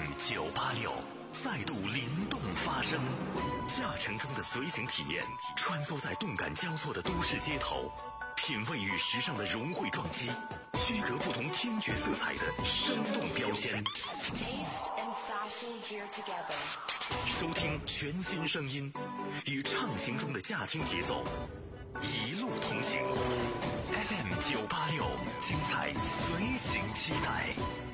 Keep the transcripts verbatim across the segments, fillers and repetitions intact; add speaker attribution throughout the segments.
Speaker 1: M 九八六再度灵动发声，驾乘中的随行体验，穿梭在动感交错的都市街头，品味与时尚的融汇撞击，区隔不同听觉色彩的生动标签。收听全新声音，与畅行中的驾听节奏，一路同行。F M 九八六，精彩随行期待。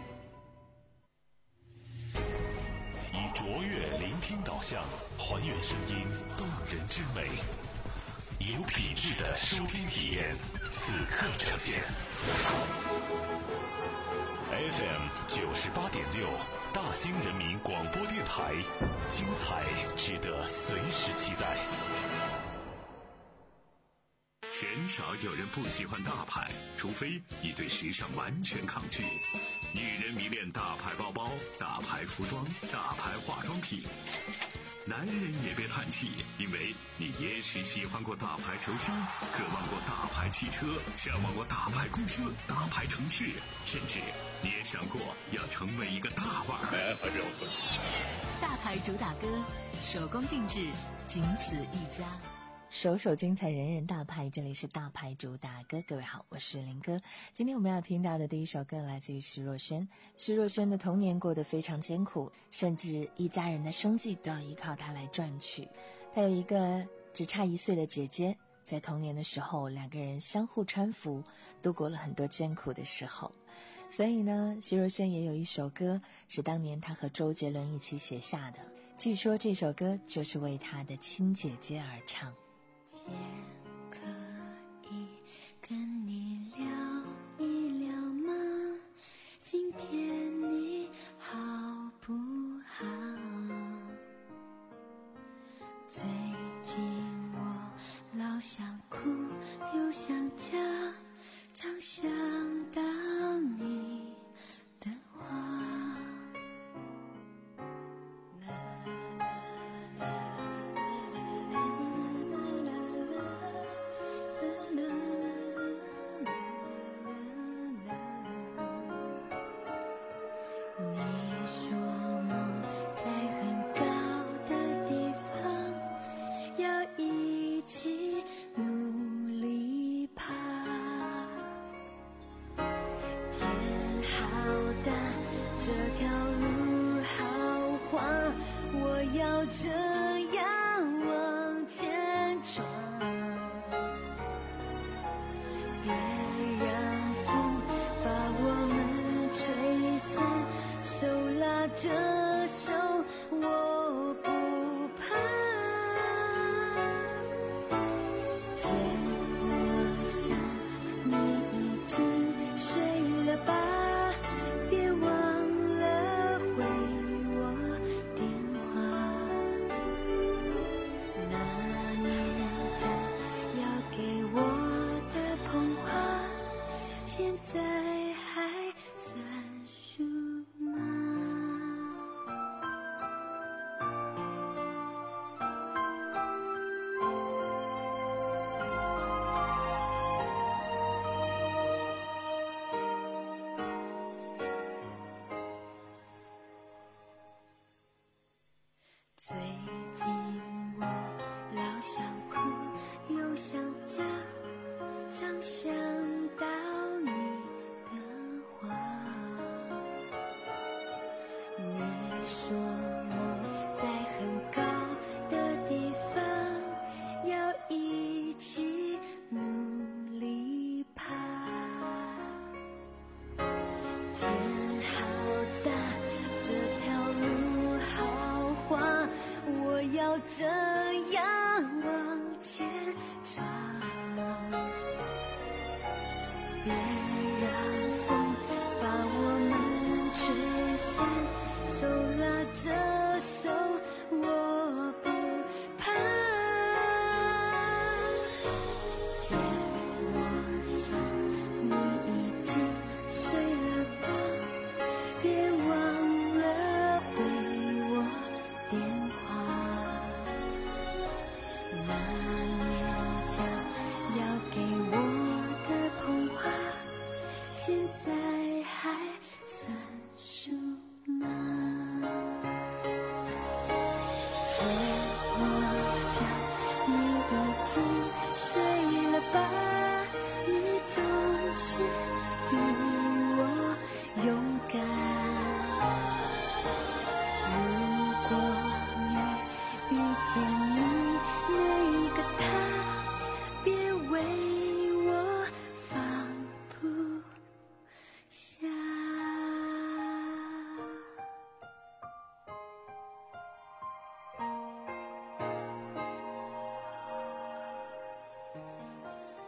Speaker 1: 以卓越聆听导向，还原声音动人之美，有品质的收听体验，此刻呈现。F M 九十八点六，大兴人民广播电台，精彩值得随时期待。鲜少有人不喜欢大牌，除非你对时尚完全抗拒。女人迷恋大牌包包、大牌服装、大牌化妆品。男人也别叹气，因为你也许喜欢过大牌球星，渴望过大牌汽车，向往过大牌公司、大牌城市，甚至你也想过要成为一个大腕儿。
Speaker 2: 大牌主打歌，手工定制，仅此一家。
Speaker 3: 首首精彩，人人大牌，这里是大牌主打歌。各位好，我是林哥。今天我们要听到的第一首歌来自于徐若瑄。徐若瑄的童年过得非常艰苦，甚至一家人的生计都要依靠她来赚取。她有一个只差一岁的姐姐，在童年的时候，两个人相互搀扶，度过了很多艰苦的时候。所以呢，徐若瑄也有一首歌是当年她和周杰伦一起写下的，据说这首歌就是为她的亲姐姐而唱。
Speaker 4: 姐，可以跟你聊一聊吗？今天你好不好？最近我老想哭又想家，常想到你的话。要这样往前闯，别让风把我们吹散，手拉着手，我不怕。天，我想你已经睡了吧，别忘了回我电话。给我的捧花，现在还算数吗？最近我老想哭又想家，常想到你的话。你说梦在很高的地方，要一起努力爬。天好大，这条路好滑，我要这样往前闯，别让风把我们吹散，手拉着手，我不怕。姐，我想你已经睡了吧，别忘了回我电话。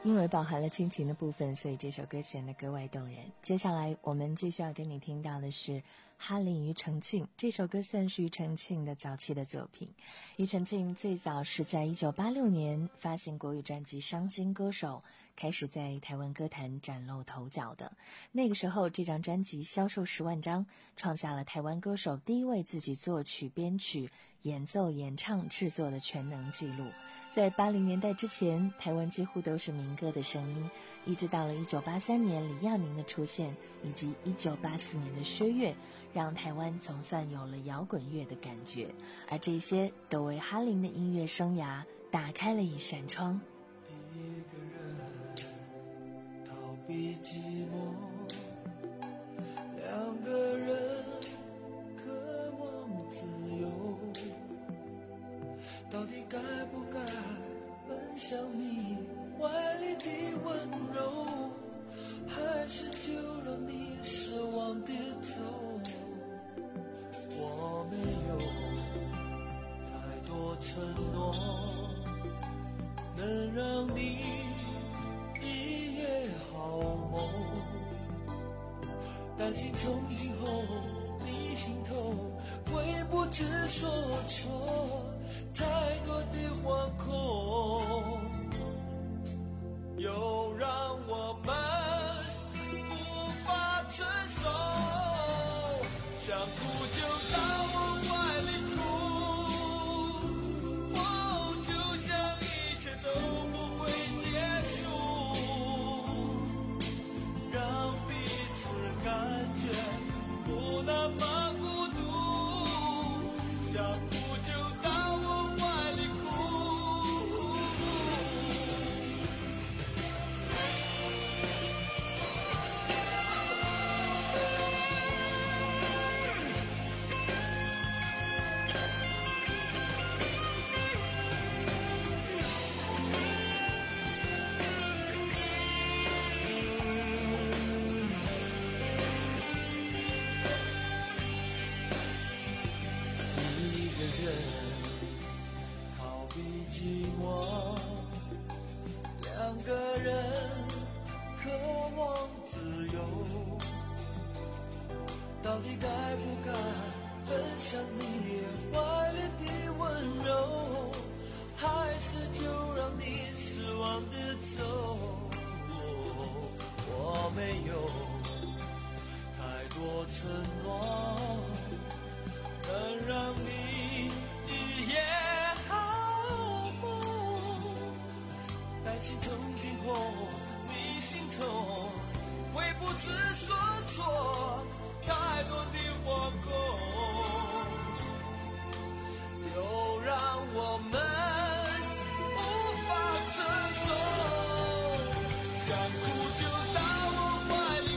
Speaker 3: 因为饱含了亲情的部分，所以这首歌显得格外动人。接下来我们继续要跟你听到的是哈林庾澄庆，这首歌算是庾澄庆的早期的作品。庾澄庆最早是在一九八六年发行国语专辑《伤心歌手》，开始在台湾歌坛崭露头角的。那个时候这张专辑销售十万张，创下了台湾歌手第一位自己作曲编曲演奏演唱制作的全能纪录。在八零年代之前，台湾几乎都是民歌的声音，一直到了一九八三年李亚明的出现，以及一九八四年的薛岳，让台湾总算有了摇滚乐的感觉，而这些都为哈林的音乐生涯打开了一扇窗。
Speaker 5: 一个人逃避寂寞，两个人渴望自由，到底该不该奔向你怀里的温柔，还是就让你失望跌头？我没有太多承诺能让你一夜好梦，担心从今后你心头会不知所措，太多的惶恐又让我们无法承受，想哭就到我怀里哭，哦，就像一切都不会结束，让彼此感觉不那么孤独，想哭就到我怀里哭。寂寞，两个人渴望自由，到底该不该奔向你怀里的温柔，还是就让你失望的走？我没有太多承诺能让你一夜担心从今后你心头会不知所措，太多的惶恐又让我们无法承受，想哭就到我怀里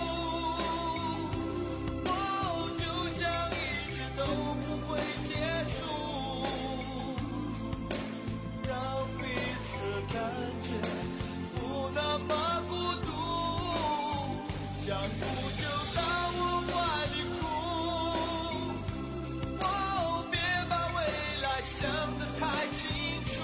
Speaker 5: 哭，哦，就像一切都不会结束，让彼此感觉不那么孤独，想哭就到我怀里哭，哦，别把未来想得太清楚，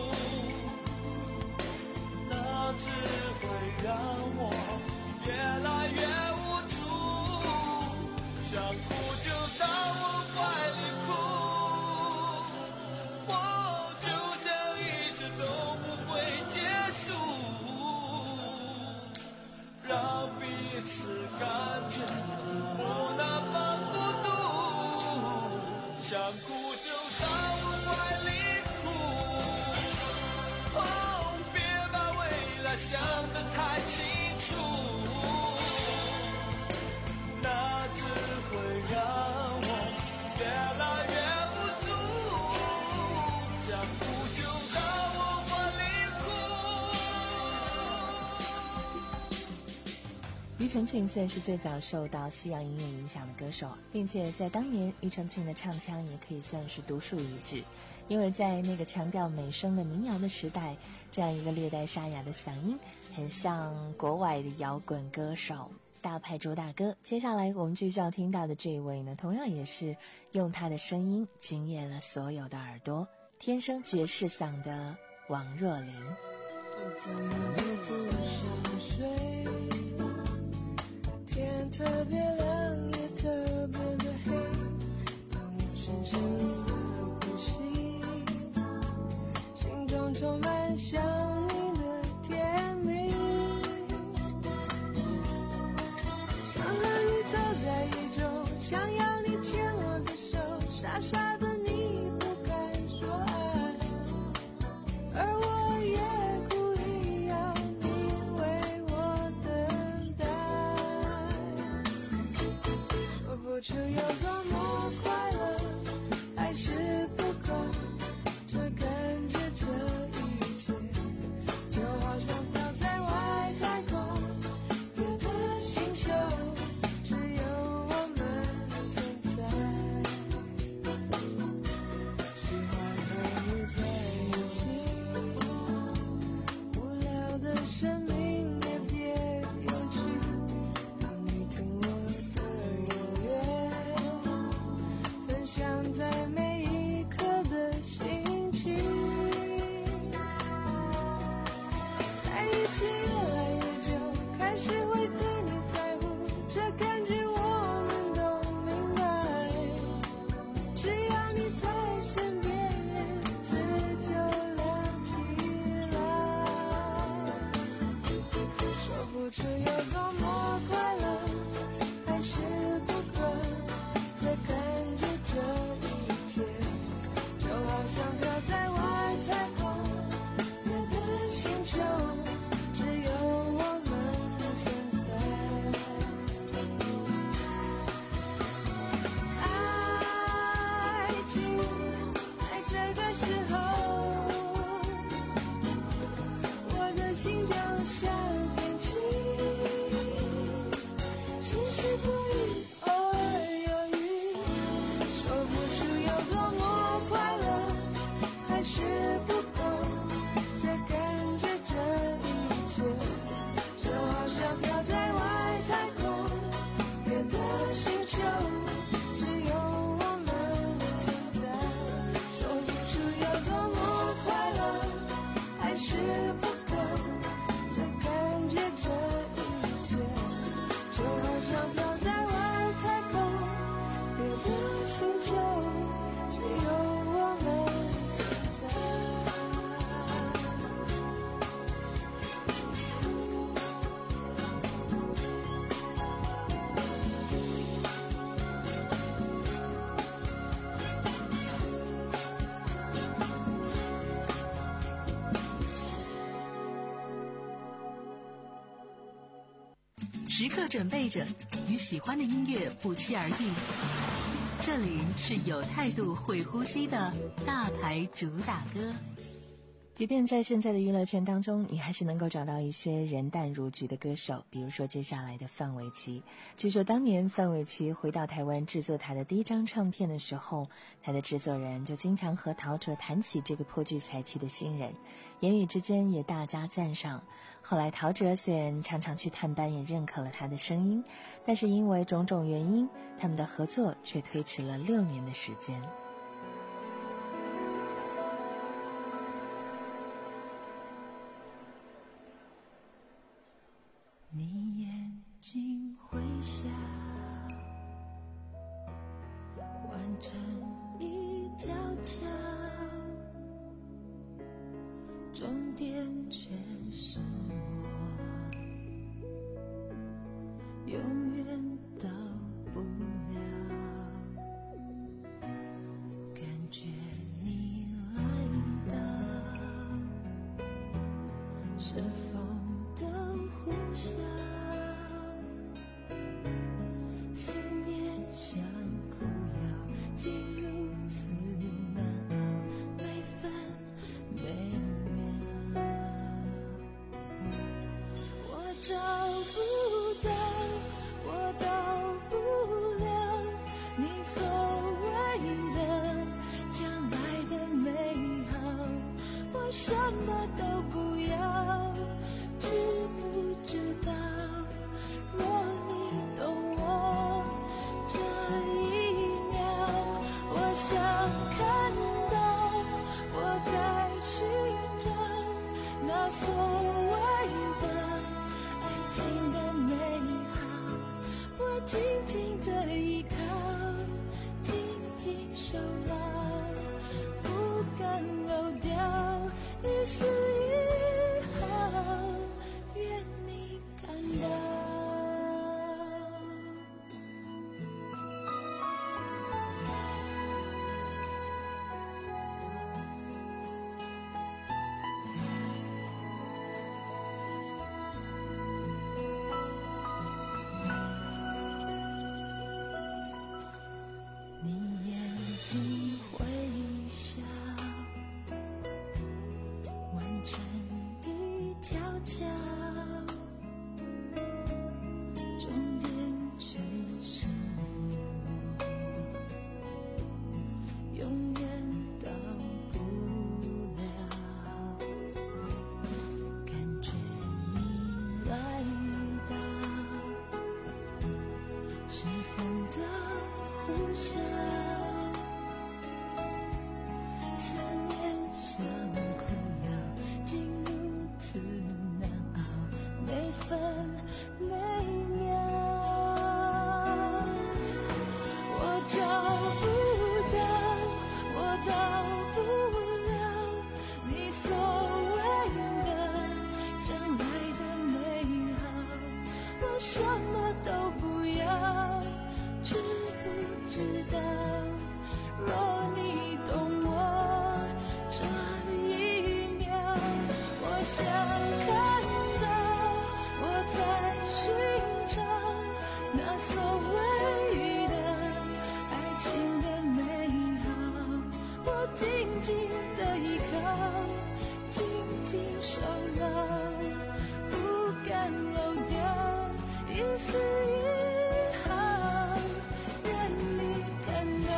Speaker 5: 那只会让我越来越无助，想哭就到我怀里哭，哦，就像一直都不会结束，让彼此感觉不那么孤独，想哭就到我怀里哭，哦，别把未来想得太清楚，那只会让我越来越无助，想哭就到我怀里哭。
Speaker 3: 庾澄庆算是最早受到西洋音乐影响的歌手，并且在当年庾澄庆的唱腔也可以算是独树一帜，因为在那个强调美声的民谣的时代，这样一个略带沙哑的嗓音很像国外的摇滚歌手大派朱大哥。接下来我们继续要听到的这一位呢，同样也是用他的声音惊艳了所有的耳朵，天生爵士嗓的王若琳。
Speaker 5: 我怎么都不想睡，天特别亮也特别的黑，当我深深的呼吸，心中充满想你的甜蜜，想和你走在雨中，想要你牵我的手，傻傻的你不敢说爱，而我也故意要你为我等待，说不出有多么快乐，还是不够，这感觉这一切就好像飘在外太空，别的星球只有我们存在，喜欢和你在一起，无聊的生命也别有趣，让你听我的音乐，分享在每一刻的心情，在一起越来越久，开始会对你在乎，这感觉我们都明白，只要你在身边，日子就亮起来，说不出有多么快乐，还是不够，这感觉这一切就好像飘在外太空，别的星球只有我们存在，爱情在这个时候，我的心就像天气，晴时多云，偶尔有雨，说不出有多么快乐，还是不够，这感觉这一切就好像飘在外太空，别的星球只有我们存在，说不出有多么快乐，还是不够，这感觉这一切就好像飘在外太空，别的星球只有我们存在。
Speaker 2: 时刻准备着，与喜欢的音乐不期而遇。这里是有态度、会呼吸的大牌主打歌。
Speaker 3: 即便在现在的娱乐圈当中，你还是能够找到一些人淡如菊的歌手，比如说接下来的范玮琪。据说当年范玮琪回到台湾制作他的第一张唱片的时候，他的制作人就经常和陶喆谈起这个颇具才气的新人，言语之间也大加赞赏。后来陶喆虽然常常去探班，也认可了他的声音，但是因为种种原因，他们的合作却推迟了六年的时间。
Speaker 4: 你眼睛会笑，完成一条桥，终点却是我，永远到不了。感觉你来到，是风的呼啸，思念像苦药，竟如此难熬，每分每秒。我找不到，我到不了你所谓的将来的美好，我什么都不要，知不知道？若你懂我这一秒，我想看到我在寻找那所找不到，我到不了你所谓的将来的美好，我什么都不要，知不知道？若你懂我这一秒，我想看到我在寻找那所谓的爱情的美好，我紧紧的依靠，紧紧守牢，不敢漏掉一丝一毫，愿你看到。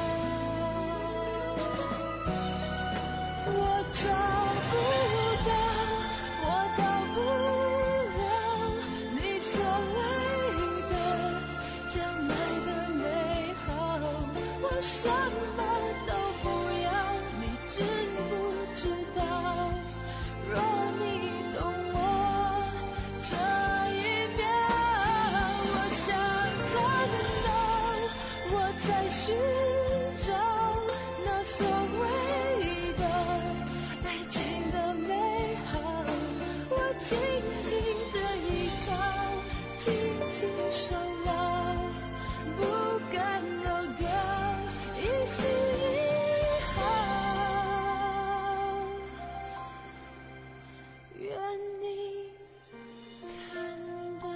Speaker 4: 我找不到，我到不了你所谓的将来的美好，我什么都不要，你知不知道？若你懂我这一秒，我想看到我在寻找那所谓的爱情的美好，我紧紧的依靠，紧紧守牢，不敢漏掉一丝一毫，愿你看到。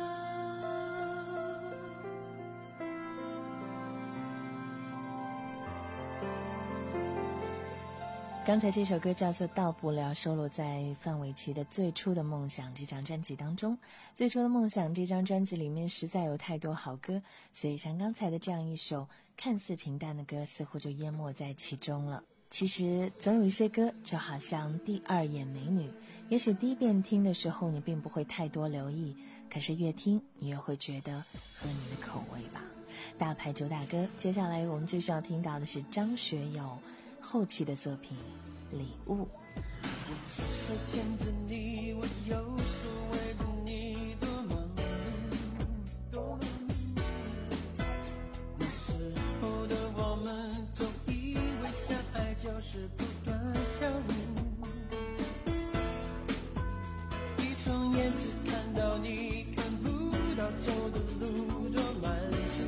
Speaker 3: 刚才这首歌叫做《到不了》，收录在范玮琪的《最初的梦想》这张专辑当中。《最初的梦想》这张专辑里面实在有太多好歌，所以像刚才的这样一首看似平淡的歌，似乎就淹没在其中了。其实总有一些歌就好像第二眼美女，也许第一遍听的时候你并不会太多留意，可是越听你越会觉得合你的口味吧。大牌主打歌，接下来我们就需要听到的是张学友后期的作品《礼物》。
Speaker 5: 我左手牵着你，我右手围着你，多忙碌，多忙碌。那时候的我们总以为相爱就是不断跳舞，一双眼只看到你，看不到走的路，多满足。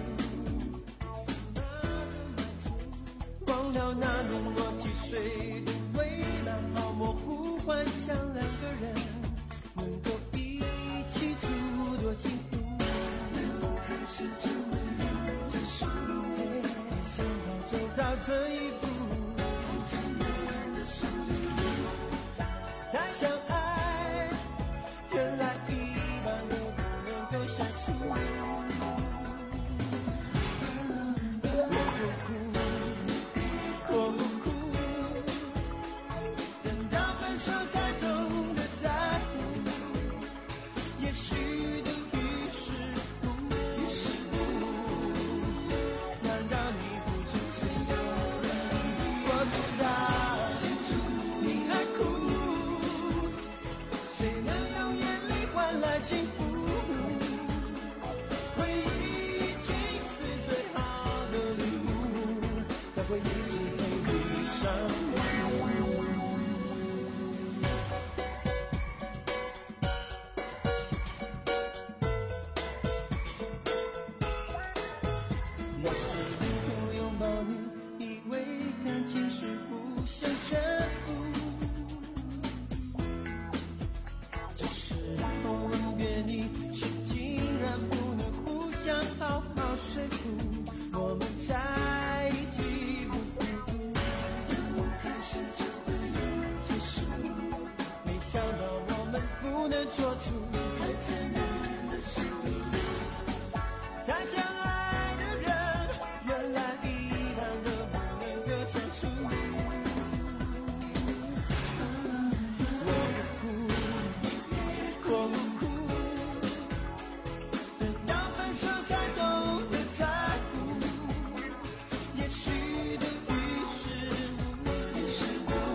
Speaker 5: 忘了那年我几岁的未来，好模糊，幻想两个人能够一起住多幸福。开始就没有结束，没想到走到这一步，太相爱，原来一般都不能够相处。那时候拥抱你，以为感情是互相征服，这时候吻别你，却竟然不能互相好好说服，我们在一起不孤独。我开始就会有结束，没想到我们不能做出太残忍的事，太相爱。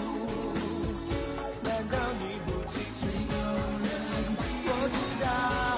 Speaker 5: 难道你不记最有人我知道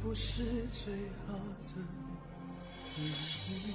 Speaker 5: 不是最好的回忆。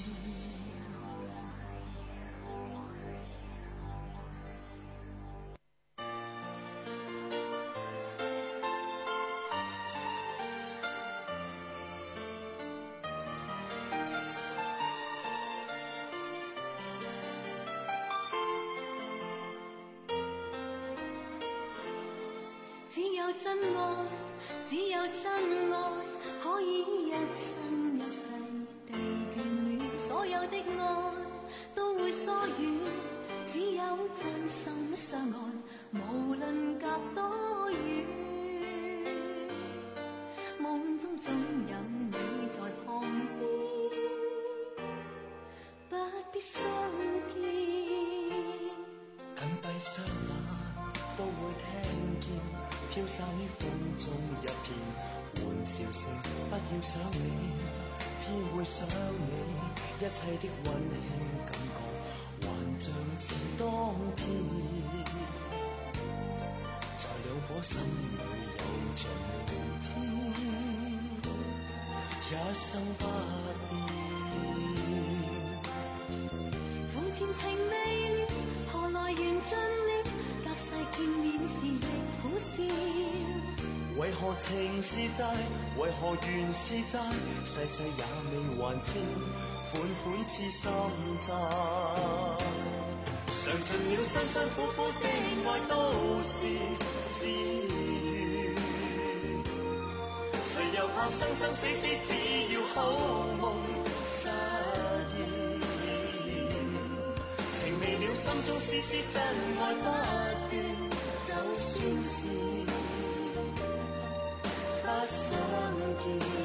Speaker 4: 只有真愛，只有真愛，可以一生一世地眷戀。所有的愛都會疏遠，只有真心相愛，無論隔多遠。夢中總有你在旁邊，不必相見。
Speaker 5: 緊閉雙眼都會聽見飄散於風中一片玩笑聲，不要想你，偏會想你，一切的溫馨感覺還像似當天，在兩顆心裏有着明天，一生不變。
Speaker 4: 從前情未了，何來緣盡了？隔世見面時亦苦笑。
Speaker 5: 為何情是債，為何緣是債，世世也未還清，款款似心債。嘗盡了辛辛苦苦的愛都是自願，誰又怕生生死死只要好夢實現。情未了心中絲絲真愛不斷，就算是不相見。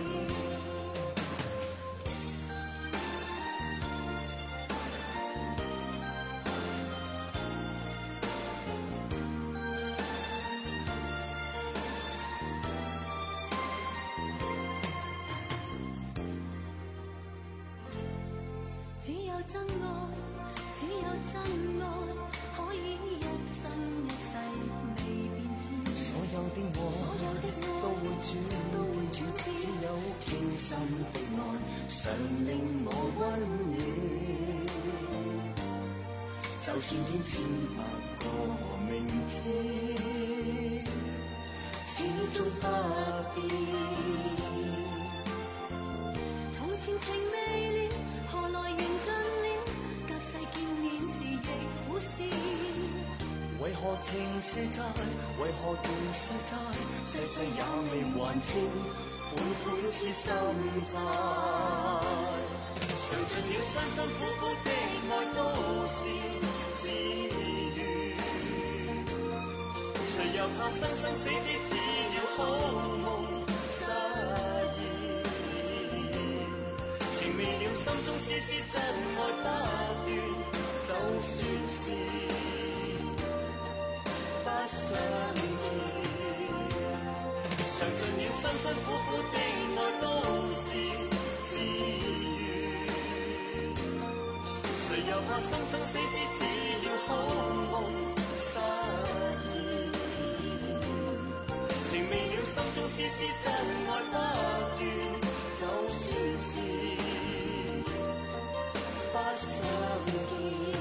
Speaker 4: 只有真愛，只有真愛，可以一生一世未變遷。
Speaker 5: 所有的愛，
Speaker 4: 所有的愛
Speaker 5: 都會轉變，只有傾心的愛，常令我溫暖。就算見千百個明天，始終不變。
Speaker 4: 從前情未了，何來緣盡了？隔世見面時亦苦笑。
Speaker 5: 為何情是債，為何緣是債，世世也未還清，款款似心債。嘗盡了辛辛苦苦的愛都是自願，誰又怕生生死死只要好夢實現。情未了心中絲絲真愛不斷，就算是不相見。嘗盡了辛辛苦苦的愛都是自願，誰又怕生生死死只要好夢實現。情未了心中絲絲真愛不斷，就算是不相見。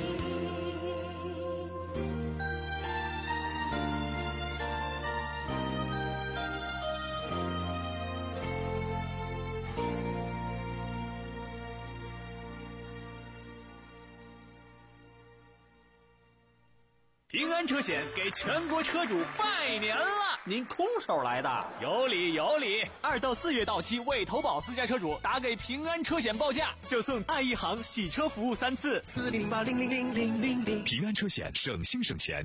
Speaker 6: 平安车险给全国车主拜年了！
Speaker 7: 您空手来的？
Speaker 6: 有理有理！二到四月到期未投保私家车主，打给平安车险报价，就送爱一行洗车服务三次。
Speaker 5: 四零八零零零零零零。
Speaker 1: 平安车险，省心省钱。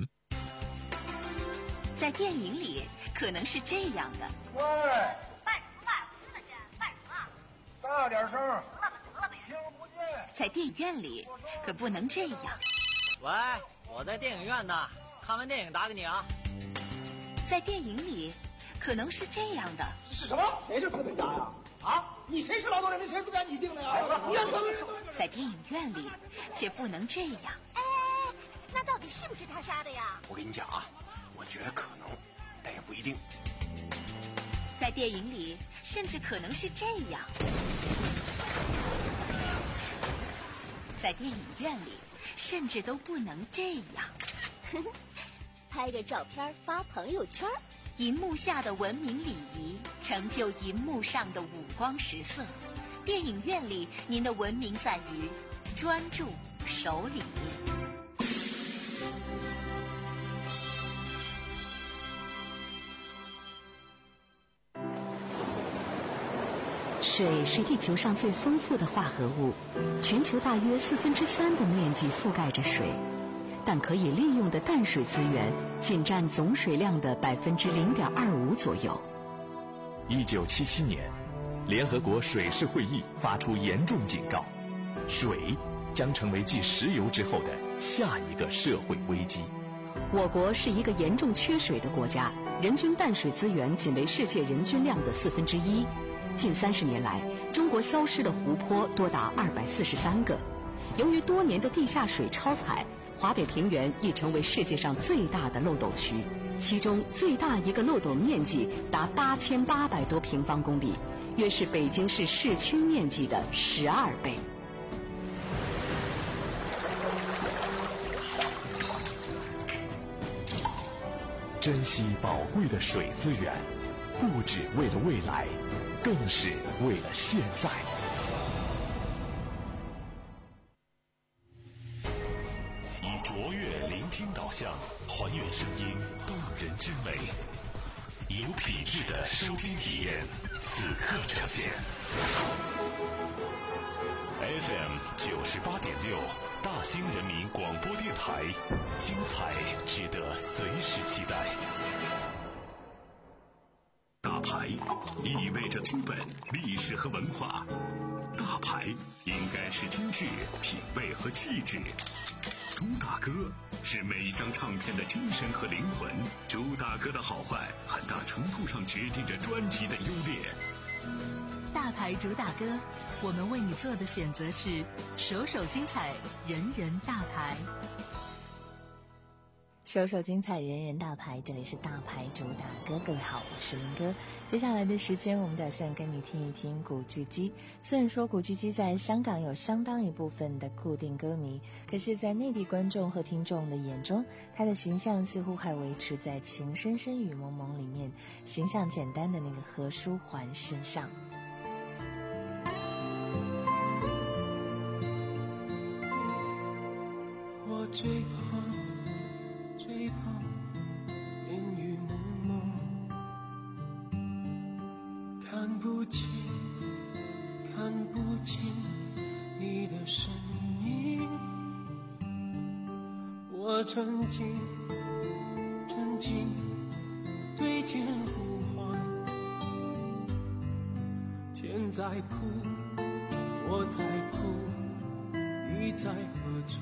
Speaker 2: 在电影里可能是这样的。
Speaker 8: 喂，
Speaker 9: 卖什么卖？我真的钱，卖什么？
Speaker 8: 大点声，
Speaker 9: 得了吧得了吧，
Speaker 8: 听不见。
Speaker 2: 在电影院里可不能这样。
Speaker 7: 喂，我在电影院呢，看完电影打给你啊。
Speaker 2: 在电影里可能是这样的。
Speaker 8: 是什么？谁是资本家呀？啊，你谁是劳动人民？谁是资本家？你定的呀？你要投人。
Speaker 2: 在电影院里却不能这样。
Speaker 9: 哎，那到底是不是他杀的呀？
Speaker 10: 我跟你讲啊，我觉得可能，但也不一定。
Speaker 2: 在在电影里，甚至可能是这样。在电影院里，甚至都不能这样。
Speaker 9: 拍个照片发朋友圈。
Speaker 2: 银幕下的文明礼仪，成就银幕上的五光十色。电影院里，您的文明在于专注、守礼。
Speaker 10: 水是地球上最丰富的化合物，全球大约四分之三的面积覆盖着水，但可以利用的淡水资源仅占总水量的百分之零点二五左右。
Speaker 11: 一九七七年，联合国水事会议发出严重警告，水将成为继石油之后的下一个社会危机。
Speaker 10: 我国是一个严重缺水的国家，人均淡水资源仅为世界人均量的四分之一。近三十年来，中国消失的湖泊多达二百四十三个。由于多年的地下水超采，华北平原已成为世界上最大的漏斗区，其中最大一个漏斗面积达八千八百多平方公里，约是北京市市区面积的十二倍。
Speaker 11: 珍惜宝贵的水资源，不只为了未来，更是为了现在。
Speaker 1: 以卓越聆听导向，还原声音动人之美，有品质的收听体验，此刻呈现。F M 九十八点六，大兴人民广播电台，精彩值得随时期待。大牌意味着资本、历史和文化，大牌应该是精致、品味和气质。朱大哥是每一张唱片的精神和灵魂，朱大哥的好坏很大程度上决定着专辑的优劣。
Speaker 2: 大牌主打歌，我们为你做的选择是首首精彩，人人大牌。
Speaker 3: 首首精彩，人人大牌，这里是大牌主打歌。各位好，我是林哥。接下来的时间，我们打算跟你听一听古巨基。虽然说古巨基在香港有相当一部分的固定歌迷，可是在内地观众和听众的眼中，他的形象似乎还维持在《情深深雨蒙蒙》里面形象简单的那个何书桓身上。
Speaker 5: 我最怕最怕烟雨蒙蒙，看不清看不清你的身影，我曾经曾经对天呼唤，天在哭，我在哭，你在何处？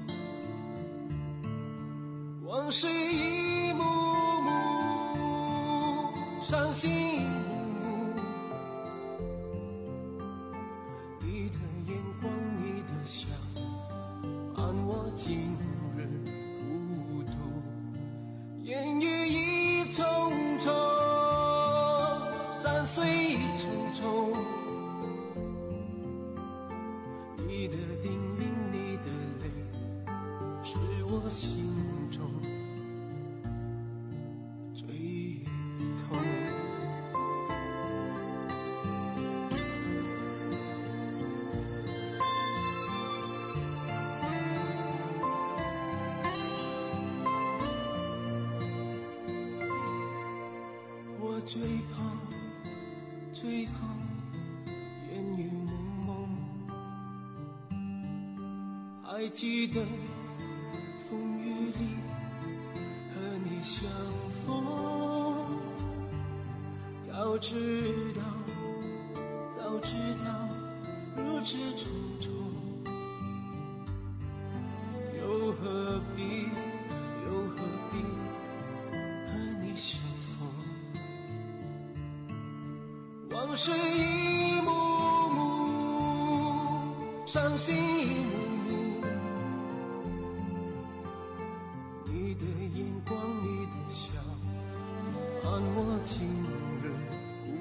Speaker 5: 往事一幕幕，伤心一幕幕，你的眼光，你的笑，伴我今日孤独。烟雨一重重，山水一重重，你的叮咛，你的泪，是我心中最痛。我最怕最怕烟雨蒙蒙，还记得风雨里和你相逢，早知道早知道如此匆匆，又何必又何必和你相逢。往事一幕幕，伤心一幕幕，你的眼光，你的笑，伴我今日孤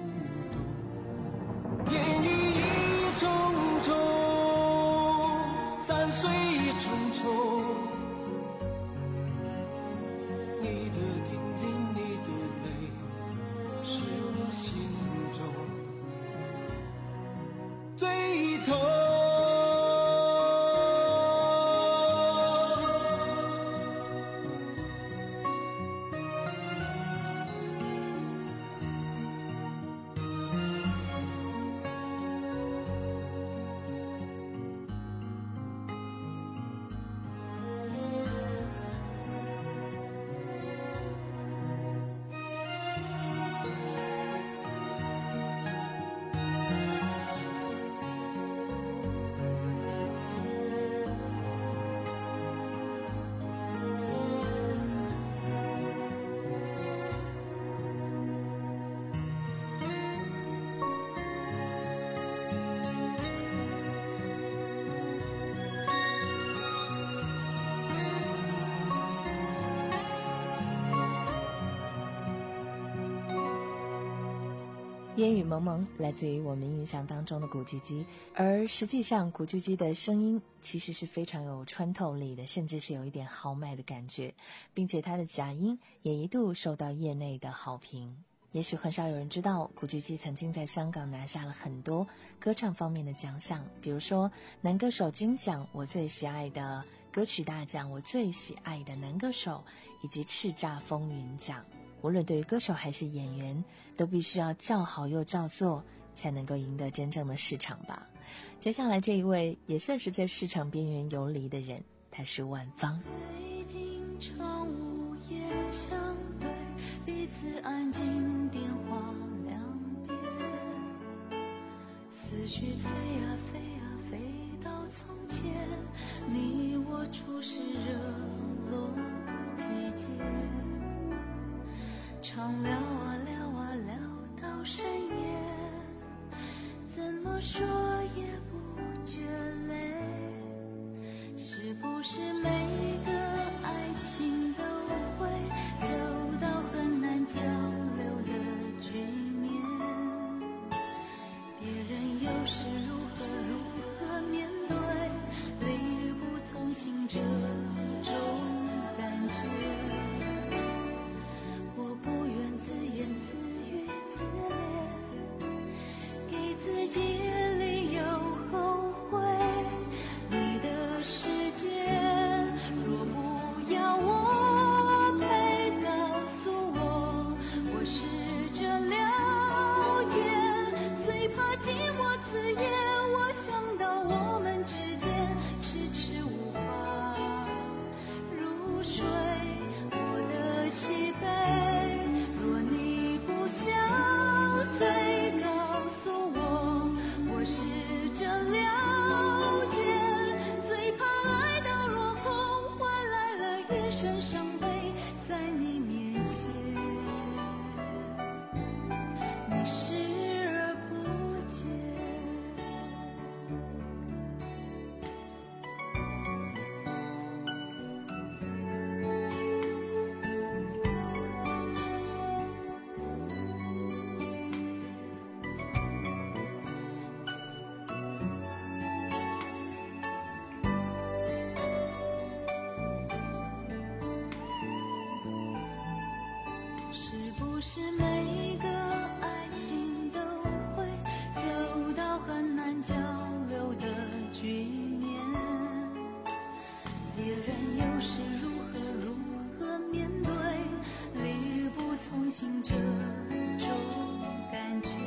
Speaker 3: 烟雨蒙蒙，来自于我们印象当中的古巨基，而实际上古巨基的声音其实是非常有穿透力的，甚至是有一点豪迈的感觉，并且他的假音也一度受到业内的好评。也许很少有人知道，古巨基曾经在香港拿下了很多歌唱方面的奖项，比如说男歌手金奖、我最喜爱的歌曲大奖、我最喜爱的男歌手，以及叱咤风云奖。无论对于歌手还是演员，都必须要叫好又照做，才能够赢得真正的市场吧。接下来这一位也算是在市场边缘游离的人，他是万芳。
Speaker 4: 最近常无言相对，彼此安静电话两边，思绪飞啊飞啊飞到从前，你我初识热络季节，常聊啊聊啊聊到深夜，怎么说也不觉累，是不是每个爱情都会走到很难交流的局面，别人又是如何如何面对，力不从心这种感觉，我不愿自言自语自怜，给自己理由后悔，你的世界若不要我陪，告诉我，我试着了解，最怕寂寞刺眼，我想到我们之间迟迟无法入睡，我的喜悲，若你不相随，告诉我，我试着了解，最怕爱到落空，换来了一身伤悲，在你面前你视而不见。是不是每个爱情都会走到很难交流的局面，别人又是如何如何面对，力不从心这种感觉，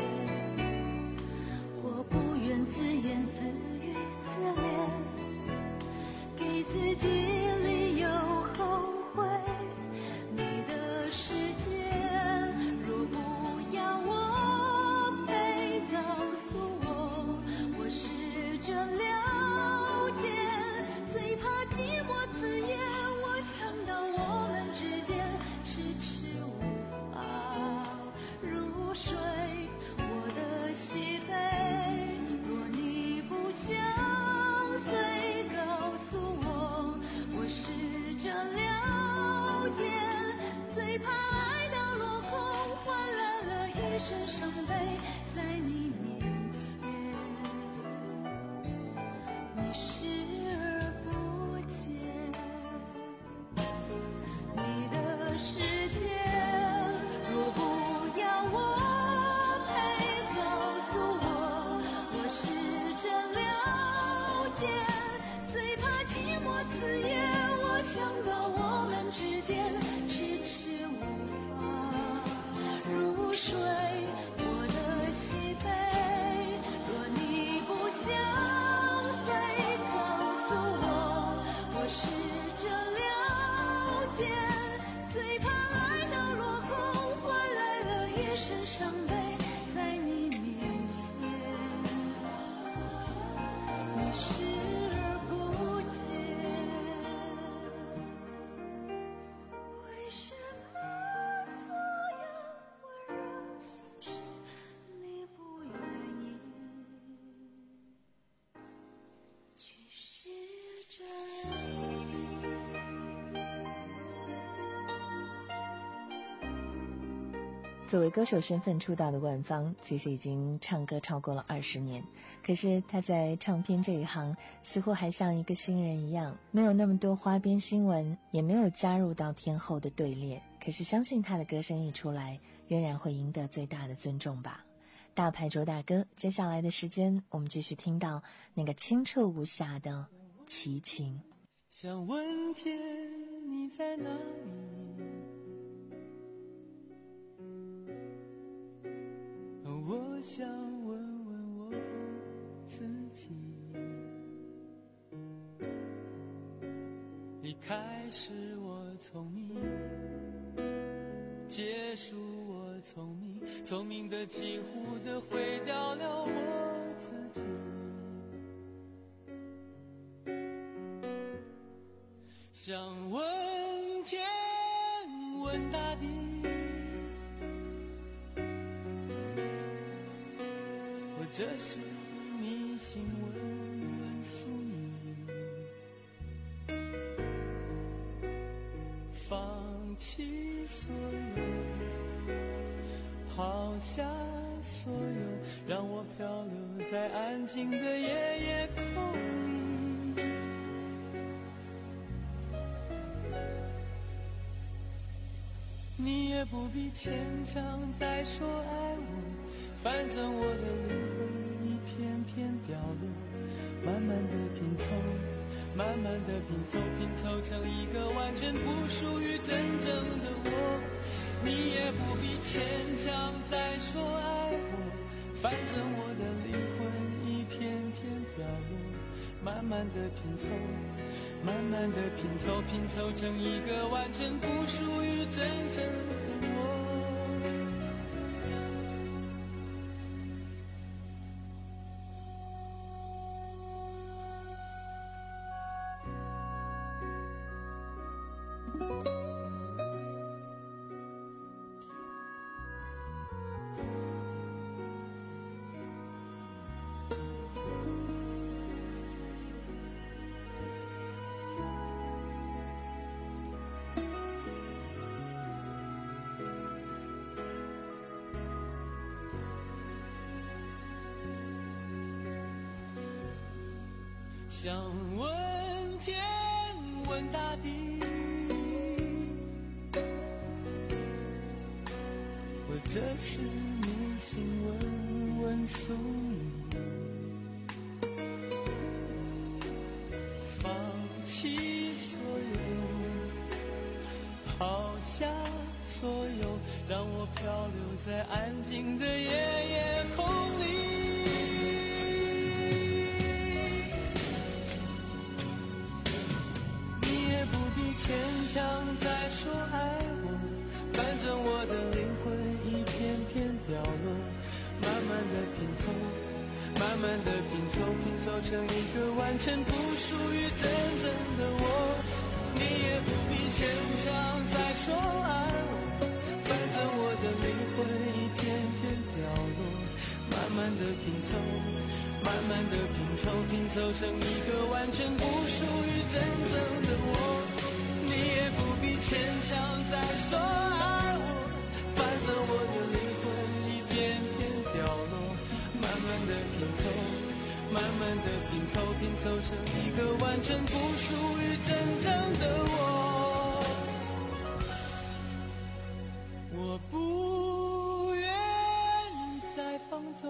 Speaker 4: 我不愿自言自语自怜，给自己理由后悔，你的世界若不要我陪，告诉我，我试着了解，最怕寂寞刺眼，我想到我们之间迟迟无法入睡，我的喜悲，若你不相随，告诉我，我试着了解，最怕爱到落空，换来了一身伤悲，在你面前你视而不见，你的世界若不要我陪，告诉我，我试着了解，最怕寂寞刺眼，我想到我们之间迟迟无法入睡，我的喜悲，若你不相随，告诉我，我试着了解，最怕爱到落空，换来了一身伤悲，在你面前你视而不见，为什么所有温柔心事你不愿意去试着了解。
Speaker 3: 作为歌手身份出道的万芳，其实已经唱歌超过了二十年。可是她在唱片这一行，似乎还像一个新人一样，没有那么多花边新闻，也没有加入到天后的队列。可是相信她的歌声一出来，仍然会赢得最大的尊重吧。大牌主打歌，接下来的时间，我们继续听到那个清澈无瑕的齐秦。
Speaker 5: 想问天，你在哪里？我想问问我自己，离开是我聪明，结束我聪明，聪明的几乎的毁掉了我自己。想问天，问大地，或者是迷信问问宿命，放弃所有，抛下所有，让我漂流在安静的夜夜空里。你也不必牵强再说爱我，反正我的灵魂一片片掉落，慢慢的拼凑，慢慢的拼凑，拼凑成一个完全不属于真正的我。你也不必牵强再说爱我，反正我的灵魂一片片掉落，慢慢的拼凑，慢慢的拼凑，拼凑成一个完全不属于真正的我。想问天，问大地，或者是迷信问问宿命，放弃所有，抛下所有，让我漂流在安静的夜夜空里。牵强再说爱我，反正我的灵魂一片片掉落，慢慢的拼凑，慢慢的拼凑，拼凑成一个完全不属于真正的我。你也不必牵强再说爱我，反正我的灵魂一片片掉落，慢慢的拼凑，慢慢的拼凑，拼凑成一个完全不属于真正的我。你也不必牵强再说爱我，反正我的灵魂一片片掉落，慢慢的拼凑，慢慢的拼凑，拼凑成一个完全不属于真正的我。我不愿再放纵，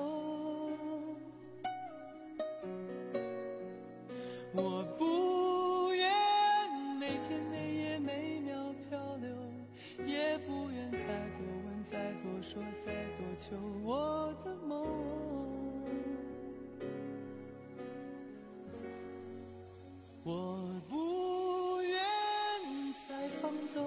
Speaker 5: 我不愿每天每夜每秒漂流，也不愿再多问再多说再多求我的梦。我不愿再放纵，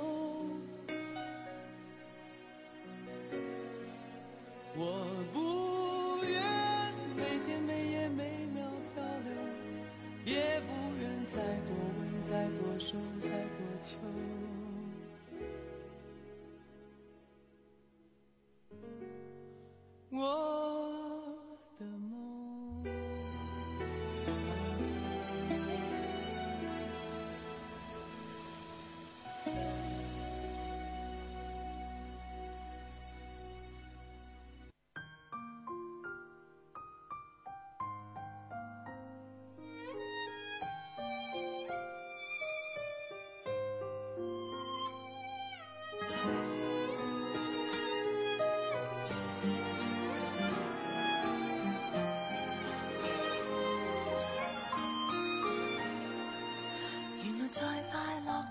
Speaker 5: 我不愿每天每夜每秒漂流，也不愿再多问再多说再多求。我的梦。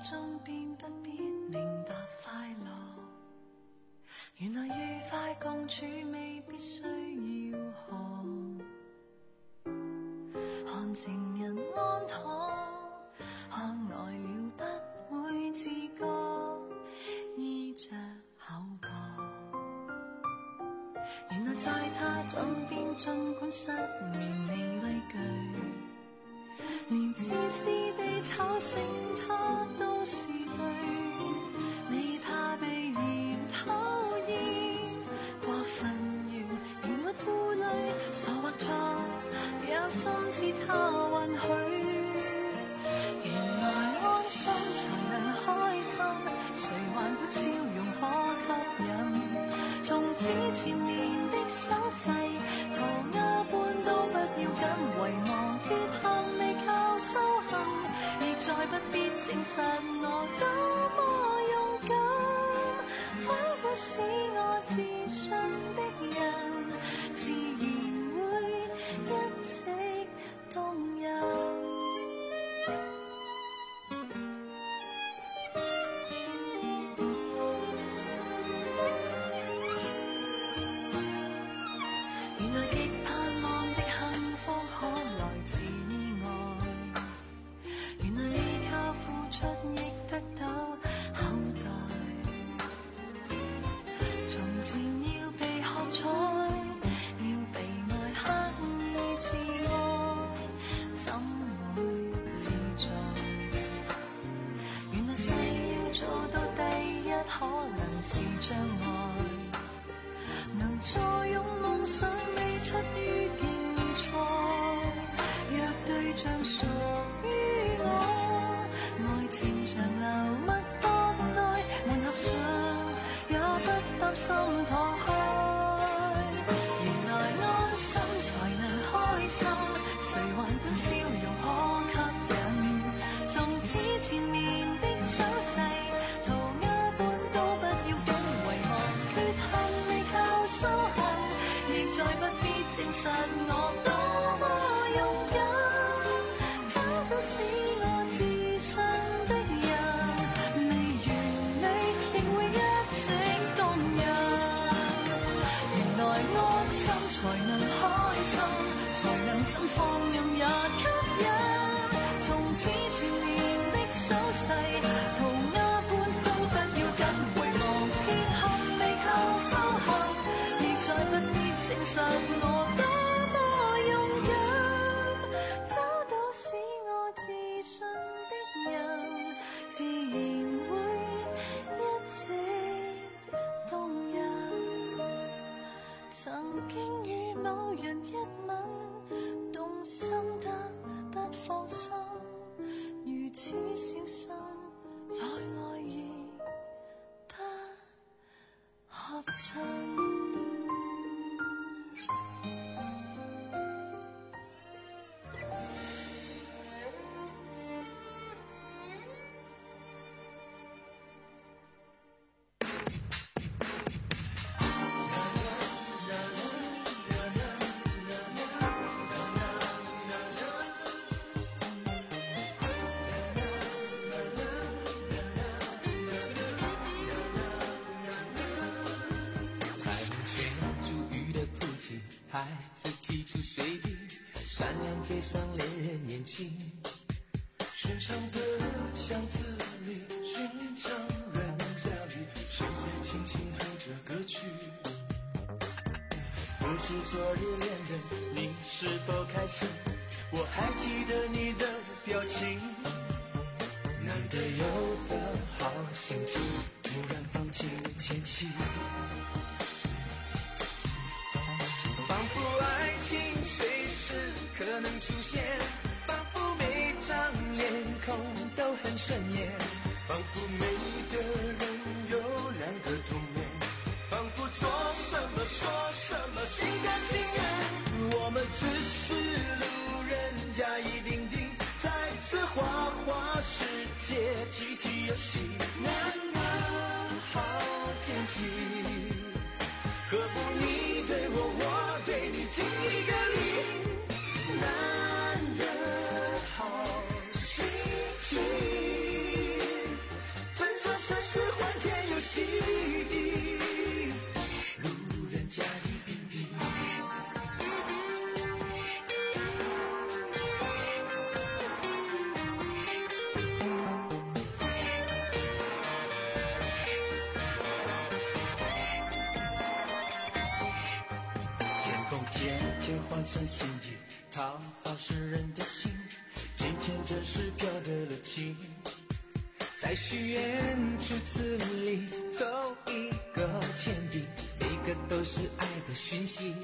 Speaker 4: 中便不必明白快樂，原來愉快共處未必需要學，看情人安躺，看呆了不會自覺，衣着厚薄，原來在他枕邊儘管失眠未畏懼，連自私地吵醒他都是對，未怕被嫌討厭，過分完便沒顧慮，傻或錯也深知他允許，原來安心才能開心，誰還管笑容可吸引，從此纏綿的手勢塗鴉般都不要緊，遺忘缺陷未靠修行，亦再不必證實我多麼勇敢，找到使我自信的人，自然會一直動人。可能是障礙，能坐擁夢想未出於競賽，若對象屬於我，愛情長流密博內，門合上也不擔心妥開，原來安心才能開心，誰還管笑容可吸引，從此纏綿的手勢再不必證實我多麼勇敢，找到使我自信的人，未完美亦會一直動人，原來安心才能開心，才能怎放任也吸引，從此纏綿的手勢塗鴉般都不要緊，遺忘缺陷未靠修行，亦再不必證實我多麼勇敢，找到使我自信的人，自然會一直動人。曾經與某人一吻，動心得不放心，如此小心，在愛意不合襯。
Speaker 5: 孩子提出水滴，闪亮街上恋人眼睛，身上的巷子里，寻常人家里，谁在轻轻哼着歌曲？不知昨日恋人你是否开心？我还记得你的表情，难得有的好心情，突然放弃了前妻。仿佛爱情随时可能出现，仿佛每张脸孔都很顺眼，仿佛每个人有两个童年，仿佛做什么说什么心甘情愿。我们只是路人甲乙丙丁，在此花花世界集体游戏，难得好天气，何不你对我，我对你，敬一个礼，难得方寸心意，讨好世人的心，今天这是个的乐情，在许愿池子里投一个钱币，每个都是爱的讯息。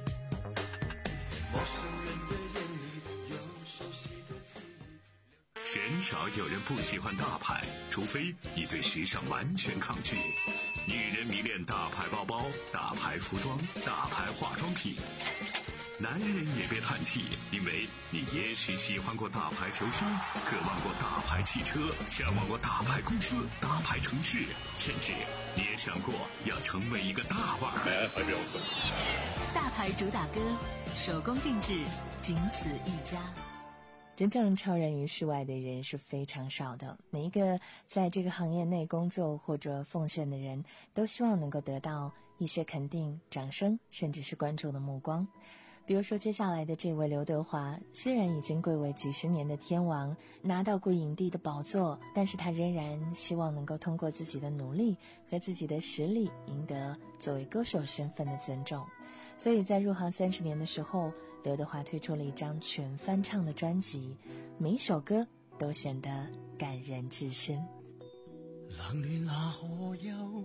Speaker 5: 陌生人的眼里有熟悉的记忆。
Speaker 1: 鲜少有人不喜欢大牌，除非你对时尚完全抗拒。女人迷恋大牌包包、大牌服装、大牌化妆品。男人也别叹气，因为你也许喜欢过大牌球星，渴望过大牌汽车，向往过大牌公司、大牌城市，甚至你也想过要成为一个大腕儿。
Speaker 2: 大牌主打歌，手工定制，仅此一家。
Speaker 3: 真正超然于世外的人是非常少的，每一个在这个行业内工作或者奉献的人都希望能够得到一些肯定、掌声，甚至是关注的目光。比如说接下来的这位刘德华，虽然已经贵为几十年的天王，拿到过影帝的宝座，但是他仍然希望能够通过自己的努力和自己的实力赢得作为歌手身份的尊重。所以在入行三十年的时候，刘德华推出了一张全翻唱的专辑，每一首歌都显得感人至深。
Speaker 5: 冷暖那可休，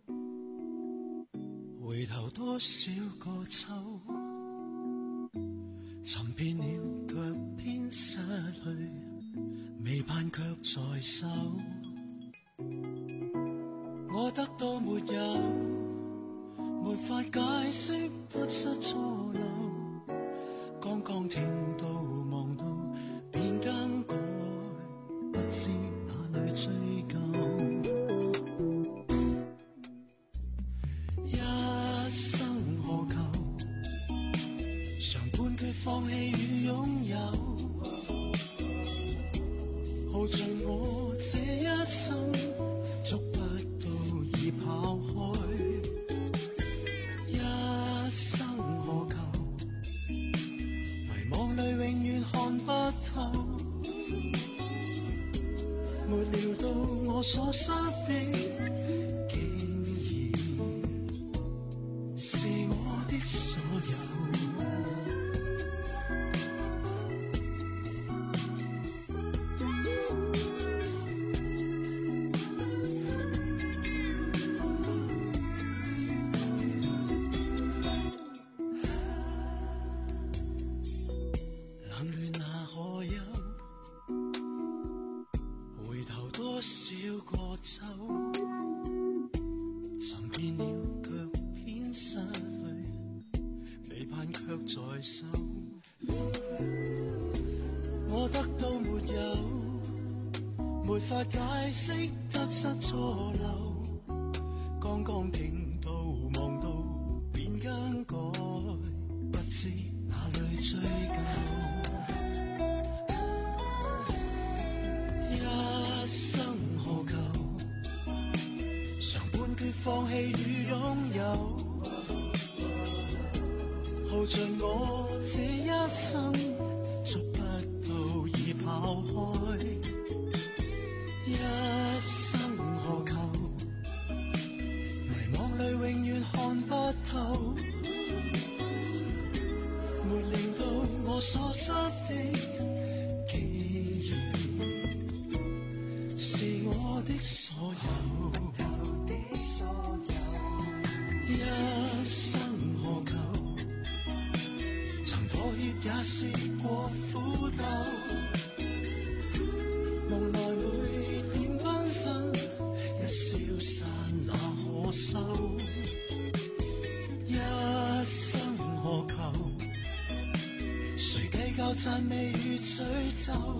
Speaker 5: 回頭多少個秋，尋遍了卻偏失去，未盼卻在手。我得到沒有，沒法解釋得失錯漏，剛剛聽到望到便更改，不知哪裏追究。一生何求，常半決放棄與擁有，耗盡我這一生，捉不到已跑開。一生何求，迷惘裏永遠看不透，沒料到我所失的竟然是我的所有。我得到沒有，沒法解釋得失錯漏，剛剛聽到望到便更改，不知哪裏追究。一生何求，常半決放棄與擁有，耗盡我這一生，捉不到已跑開。一生何求，迷惘裏永遠看不透，沒料到我所失的竟然是我的所有。一生何求，曾妥協也試過苦鬥，夢內每點繽紛，一消散那可收。一生何求，誰計較讚美與詛咒，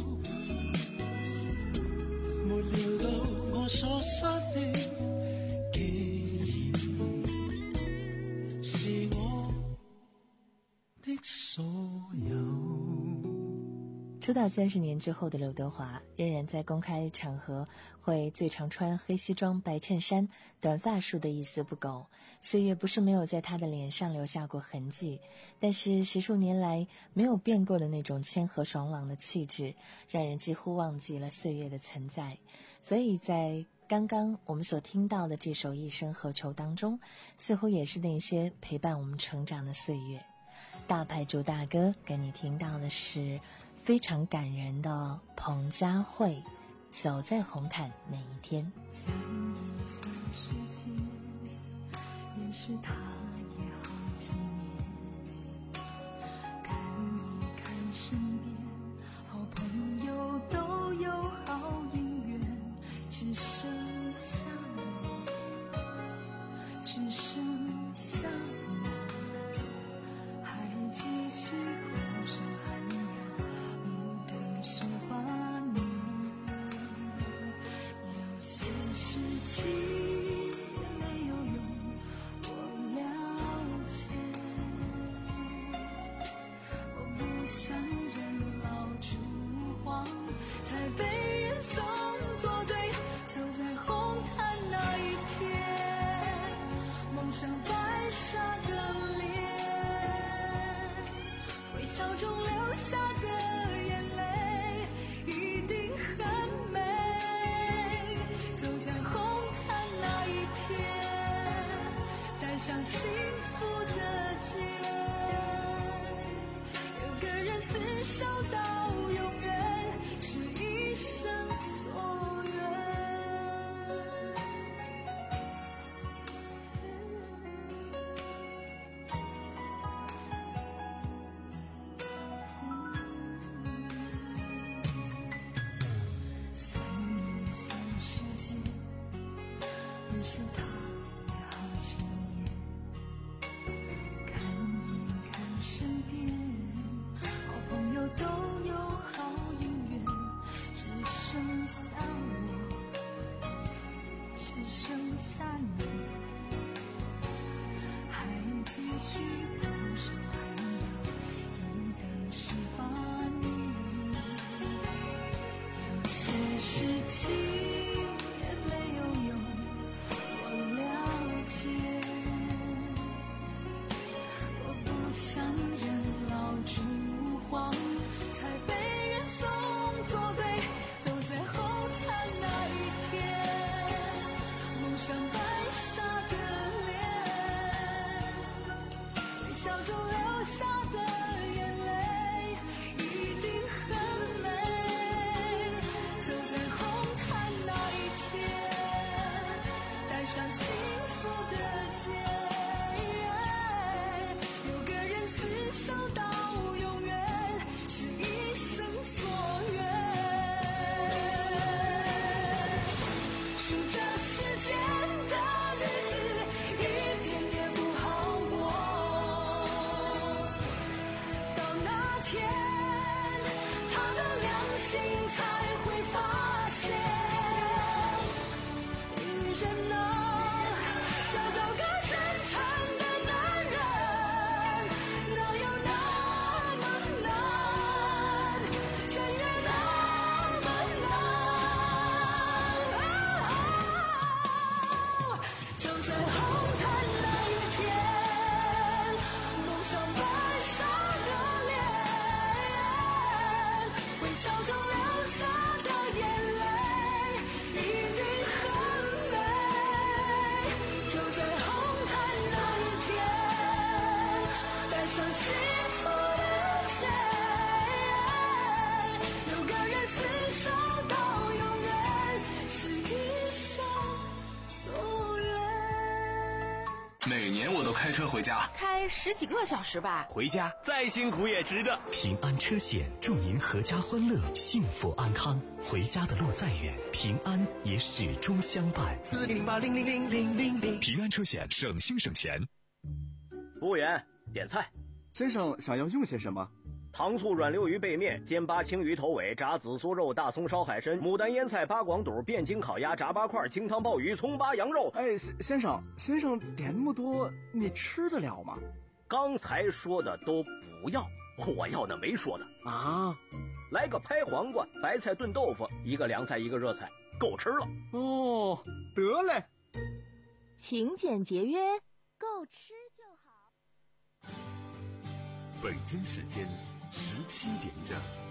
Speaker 5: 沒料到我所失的竟然是我的所有。
Speaker 3: 出道三十年之后的刘德华，仍然在公开场合会最常穿黑西装、白衬衫，短发梳得一丝不苟。岁月不是没有在他的脸上留下过痕迹，但是十数年来没有变过的那种谦和爽朗的气质，让人几乎忘记了岁月的存在。所以在刚刚我们所听到的这首《一生何求》当中，似乎也是那些陪伴我们成长的岁月。 大牌主大哥给你听到的是非常感人的彭佳慧，走在红毯那一天。
Speaker 4: 三一三世纪，认识他也好几年，看一看身边好朋友都有好姻缘，只剩下我，只剩下我，还继续苦守寒窑，一等十八年。有些事情没有用，我了解。我不想人老珠黄，才被人送作对。走在红毯那一天，蒙上白纱的脸，微笑中流下的眼泪一定很美。走在红毯那一天，带上幸福的结，有个人厮守到永远，是一生所愿。算一算时间，认识他也好几年，看一看身边好朋友都有好姻缘，只剩下我，只剩下你，还继续苦守寒窑，一等十八年。有些事情也没有用，我了解。我不想人老珠黄，才被人送作对。走在红毯那一天，蒙上白纱的脸，微笑中流下的眼泪一定很美。走在红毯那一天，带上幸福的结，有个人厮守到永远，是一生所愿。数着时间的日子，一点也不好过。到那天，他的良心才会发现，女人啊，要找个真诚的男人，哪有那么难？真也那么难。走在红毯那一天，蒙上白纱的脸，微笑中流下的眼泪一定很美。走在红毯那一天，带上幸福的结，有个人厮守到永远，是一生所愿。
Speaker 6: 每年我都开车回家，
Speaker 12: 开十几个小时吧。
Speaker 6: 回家再辛苦也值得。
Speaker 13: 平安车险祝您阖家欢乐，幸福安康。回家的路再远，平安也始终相伴。
Speaker 11: 四零八零零零零零零，平安车险，省心省钱。
Speaker 14: 服务员，点菜。
Speaker 15: 先生想要用些什么？
Speaker 14: 糖醋软溜鱼背面、煎八青鱼头尾、炸紫苏肉、大葱烧海参、牡丹腌菜、八广肚、汴京烤鸭、炸八块、清汤鲍鱼、葱八羊肉。
Speaker 15: 哎，先生，先生点那么多，你吃得了吗？
Speaker 14: 刚才说的都不要，我要的没说的
Speaker 15: 啊。
Speaker 14: 来个拍黄瓜、白菜炖豆腐，一个凉菜一个热菜，够吃了。
Speaker 15: 哦，得嘞。
Speaker 9: 勤俭节约，够吃就好。
Speaker 1: 北京时间十七点整。